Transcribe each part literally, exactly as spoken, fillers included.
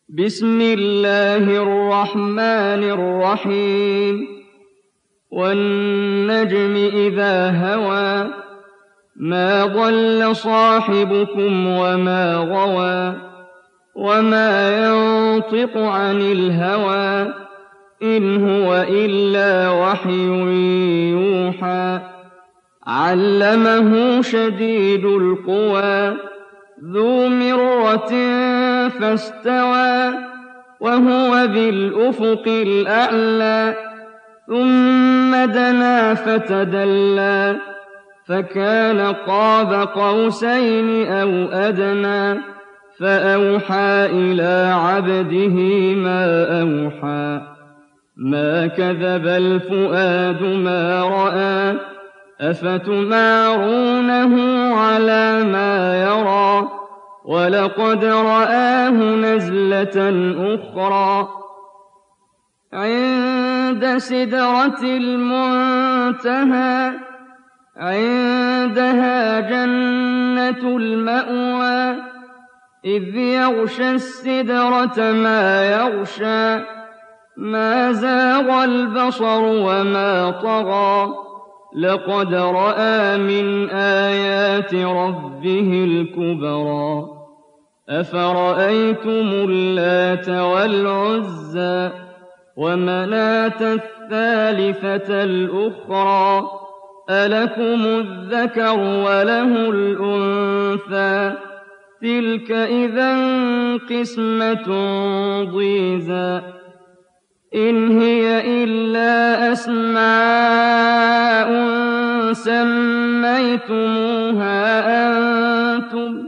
بسم الله الرحمن الرحيم والنجم إذا هوى ما ضل صاحبكم وما غوى وما ينطق عن الهوى إن هو إلا وحي يوحى علمه شديد القوى ذو مرة فاستوى وهو بالأفق الأعلى ثم دنا فتدلى فكان قاب قوسين أو أدنى فأوحى إلى عبده ما أوحى ما كذب الفؤاد ما رأى أفتمارونه على ما يرى ولقد رآه نزلة أخرى عند سدرة المنتهى عندها جنة المأوى إذ يغشى السدرة ما يغشى ما زاغ البصر وما طغى لقد رأى من آيات ربه الكبرى أفرأيتم اللات والعزى ومناة الثالثة الأخرى ألكم الذكر وله الأنثى تلك إذا قسمة ضيزى إن هي إلا أسماء سميتموها أنتم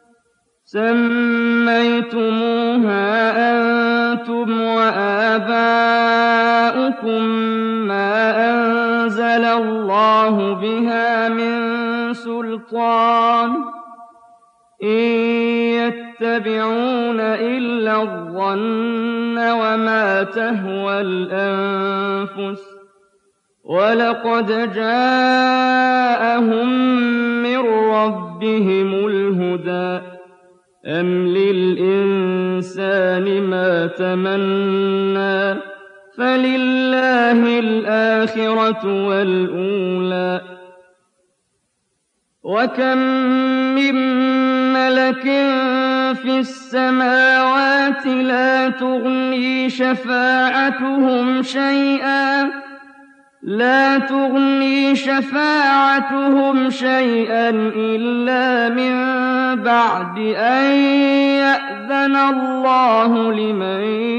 سميتموها أنتم وآباؤكم ما أنزل الله بها من سلطان إن يتبعون إلا الظن وما تهوى الأنفس ولقد جاءهم من ربهم الهدى أم للإنسان ما تمنى فلله الآخرة والأولى وكم من ملك في السماوات لا تغني شفاعتهم شيئا لا تغني شفاعتهم شيئا إلا من بعد أن يأذن الله لمن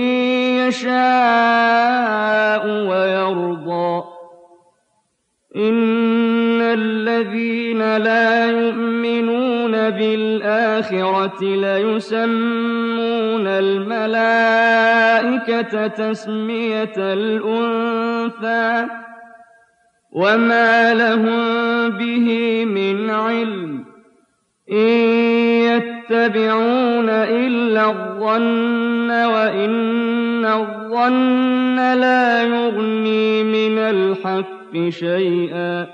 يشاء ويرضى إن الذين لا يؤمنون بالآخرة ليسمون الملائكة تسمية الأنثى وما لهم به من علم إن يتبعون إلا الظن وإن الظن لا يغني من الحق شيئا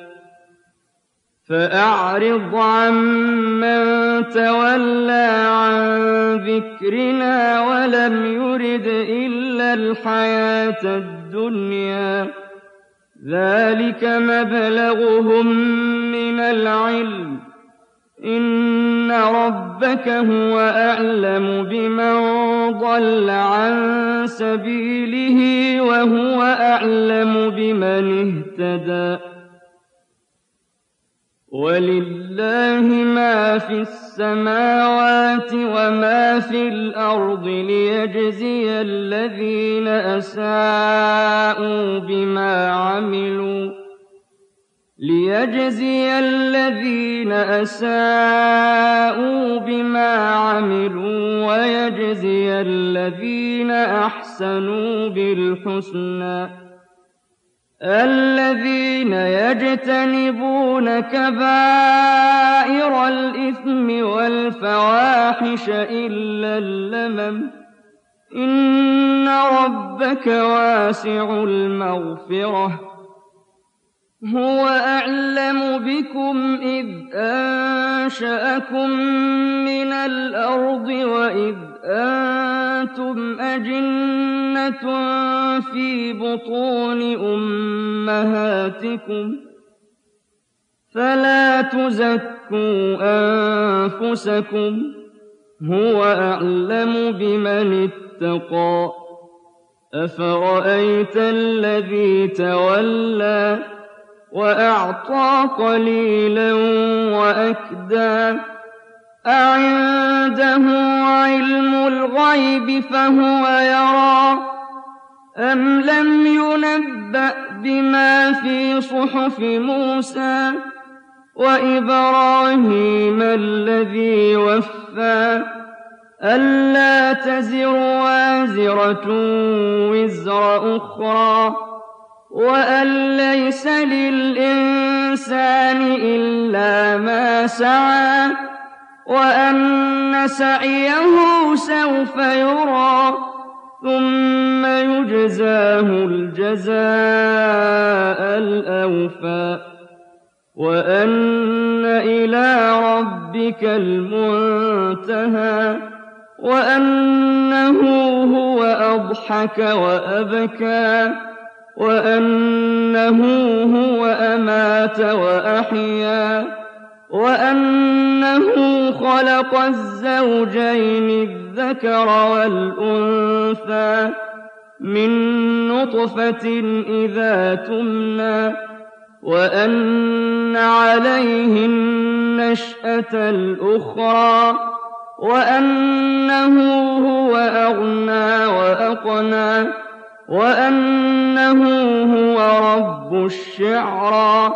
فأعرض عمن تولى عن ذكرنا ولم يرد إلا الحياة الدنيا ذلك مبلغهم من العلم إن ربك هو أعلم بمن ضل عن سبيله وهو أعلم بمن اهتدى ولله ما في السماوات وما في الأرض ليجزي الذين أساءوا بما عملوا ليجزي الذين أساءوا بما عملوا ويجزي الذين أحسنوا بالحسنى الذين يجتنبون كبائر الإثم والفواحش إلا اللمم إن ربك واسع المغفرة هو أعلم بكم إذ أنشأكم من الأرض وإذ أنتم وأنتم أجنة في بطون أمهاتكم فلا تزكوا أنفسكم هو أعلم بمن اتقى أفرأيت الذي تولى وأعطى قليلا وأكدى أعنده علم الغيب فهو يرى أم لم ينبأ بما في صحف موسى وإبراهيم الذي وفى ألا تزر وازرة وزر أخرى وأن ليس للإنسان إلا ما سعى وأن سعيه سوف يرى ثم يجزاه الجزاء الأوفى وأن إلى ربك المنتهى وأنه هو أضحك وأبكى وأنه هو أمات وأحيا وأنه خلق الزوجين الذكر والأنثى من نطفة إذا تمنى وأن عليه النشأة الأخرى وأنه هو أغنى وأقنى وأنه هو رب الشعرى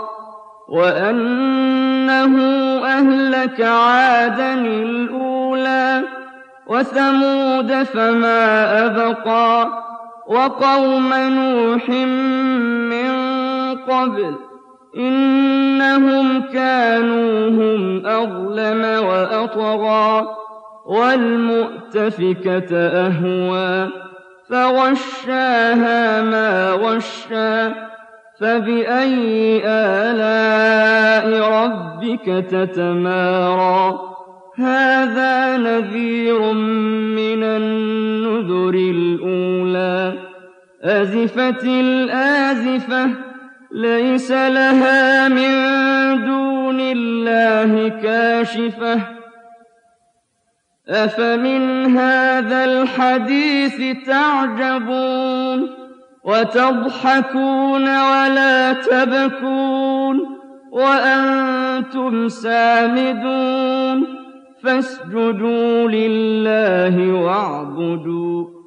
وأنه أهلك عادا الأولى وثمود فما أبقى وقوم نوح من قبل إنهم كانوا هم أظلم وأطغى والمؤتفكة أهوى فغشاها ما غشى فبأي آلاء ربك تتمارى هذا نذير من النذر الأولى أزفت الآزفة ليس لها من دون الله كاشفة أفمن هذا الحديث تعجبون وتضحكون ولا تبكون وأنتم سامدون فاسجدوا لله واعبدوا